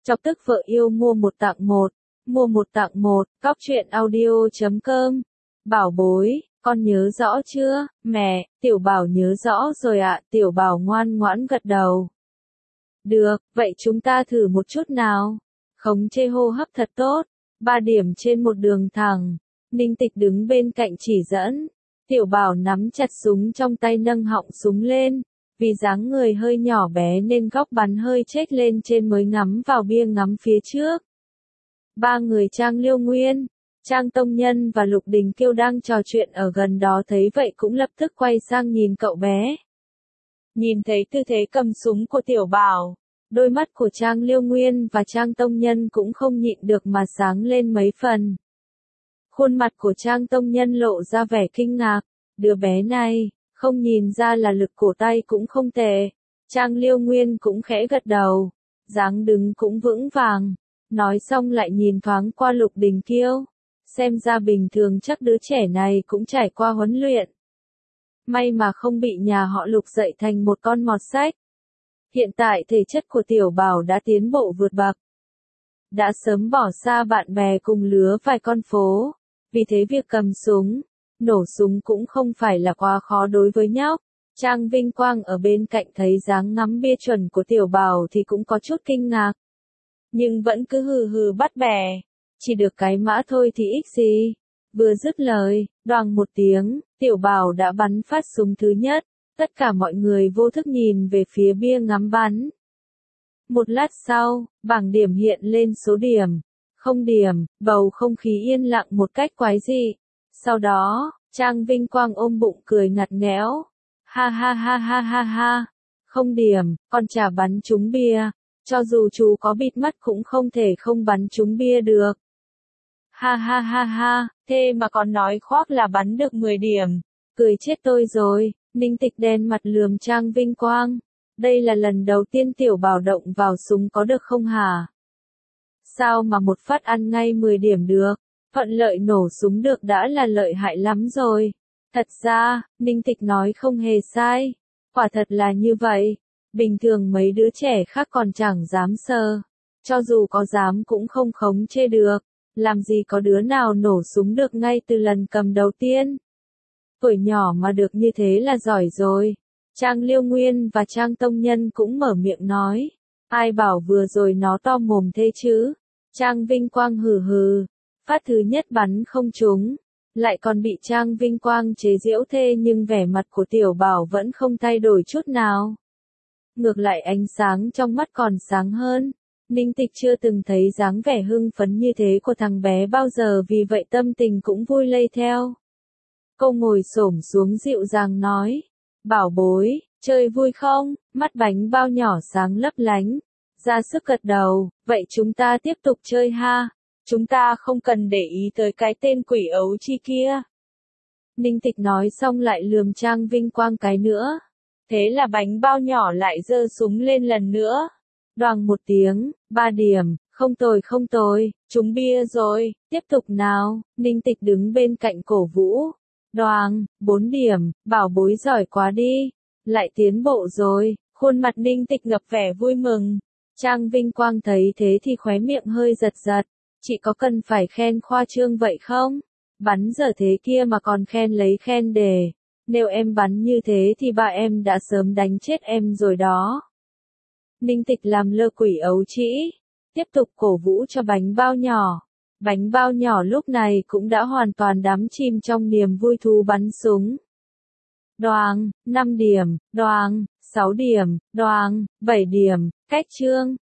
Chọc tức vợ yêu mua một tặng một. Mua một tặng một, Cóc truyện audio.com. Bảo bối, con nhớ rõ chưa? Mẹ, Tiểu Bảo nhớ rõ rồi ạ. Tiểu Bảo ngoan ngoãn gật đầu. Được, vậy chúng ta thử một chút nào. Khống chế hô hấp thật tốt. 3 điểm trên một đường thẳng. Ninh Tịch đứng bên cạnh chỉ dẫn. Tiểu Bảo nắm chặt súng trong tay nâng họng súng lên. Vì dáng người hơi nhỏ bé nên góc bắn hơi chếch lên trên mới ngắm vào bia ngắm phía trước. 3 người Trang Liêu Nguyên, Trang Tông Nhân và Lục Đình Kiêu đang trò chuyện ở gần đó thấy vậy cũng lập tức quay sang nhìn cậu bé. Nhìn thấy tư thế cầm súng của Tiểu Bảo, đôi mắt của Trang Liêu Nguyên và Trang Tông Nhân cũng không nhịn được mà sáng lên mấy phần. Khuôn mặt của Trang Tông Nhân lộ ra vẻ kinh ngạc, đứa bé này, không nhìn ra là lực cổ tay cũng không tệ. Trang Liêu Nguyên cũng khẽ gật đầu, dáng đứng cũng vững vàng. Nói xong lại nhìn thoáng qua Lục Đình Kiêu. Xem ra bình thường chắc đứa trẻ này cũng trải qua huấn luyện. May mà không bị nhà họ Lục dạy thành một con mọt sách. Hiện tại thể chất của Tiểu Bảo đã tiến bộ vượt bậc. Đã sớm bỏ xa bạn bè cùng lứa vài con phố. Vì thế việc cầm súng, nổ súng cũng không phải là quá khó đối với nhóc. Trang Vinh Quang ở bên cạnh thấy dáng ngắm bia chuẩn của Tiểu Bảo thì cũng có chút kinh ngạc. Nhưng vẫn cứ hừ hừ bắt bẻ. Chỉ được cái mã thôi thì ích gì. Vừa dứt lời, đoàng một tiếng, Tiểu Bảo đã bắn phát súng thứ nhất. Tất cả mọi người vô thức nhìn về phía bia ngắm bắn. Một lát sau, bảng điểm hiện lên số điểm. 0 điểm, bầu không khí yên lặng một cách quái dị. Sau đó, Trang Vinh Quang ôm bụng cười ngặt nghẽo. Ha ha ha ha ha ha. 0 điểm, con chả bắn trúng bia. Cho dù chú có bịt mắt cũng không thể không bắn trúng bia được. Ha ha ha ha, thế mà còn nói khoác là bắn được 10 điểm. Cười chết tôi rồi. Ninh Tịch đen mặt lườm Trang Vinh Quang. Đây là lần đầu tiên Tiểu Bảo động vào súng có được không hả? Sao mà một phát ăn ngay 10 điểm được? Thuận lợi nổ súng được đã là lợi hại lắm rồi. Thật ra, Ninh Tịch nói không hề sai. Quả thật là như vậy. Bình thường mấy đứa trẻ khác còn chẳng dám sờ. Cho dù có dám cũng không khống chế được. Làm gì có đứa nào nổ súng được ngay từ lần cầm đầu tiên. Tuổi nhỏ mà được như thế là giỏi rồi. Trang Liêu Nguyên và Trang Tông Nhân cũng mở miệng nói. Ai bảo vừa rồi nó to mồm thế chứ? Trang Vinh Quang hừ hừ. Phát thứ nhất bắn không trúng. Lại còn bị Trang Vinh Quang chế giễu thê nhưng vẻ mặt của Tiểu Bảo vẫn không thay đổi chút nào. Ngược lại ánh sáng trong mắt còn sáng hơn. Ninh Tịch chưa từng thấy dáng vẻ hưng phấn như thế của thằng bé bao giờ vì vậy tâm tình cũng vui lây theo. Cô ngồi xổm xuống dịu dàng nói. Bảo bối, chơi vui không? Mắt bánh bao nhỏ sáng lấp lánh. Ra sức gật đầu, vậy chúng ta tiếp tục chơi ha. Chúng ta không cần để ý tới cái tên quỷ ấu chi kia. Ninh Tịch nói xong lại lườm Trang Vinh Quang cái nữa. Thế là bánh bao nhỏ lại giơ súng lên lần nữa. Đoàng một tiếng, 3 điểm, không tồi không tồi, trúng bia rồi, tiếp tục nào. Ninh Tịch đứng bên cạnh cổ vũ. Đoàng, 4 điểm, bảo bối giỏi quá đi. Lại tiến bộ rồi, khuôn mặt Ninh Tịch ngập vẻ vui mừng. Trang Vinh Quang thấy thế thì khóe miệng hơi giật giật. Chị có cần phải khen khoa trương vậy không? Bắn dở thế kia mà còn khen lấy khen đề. Nếu em bắn như thế thì ba em đã sớm đánh chết em rồi đó. Ninh Tịch làm lơ quỷ ấu trĩ. Tiếp tục cổ vũ cho bánh bao nhỏ. Bánh bao nhỏ lúc này cũng đã hoàn toàn đắm chìm trong niềm vui thú bắn súng. Đoàng, 5 điểm, đoàng, 6 điểm, đoàng, 7 điểm, cách chương.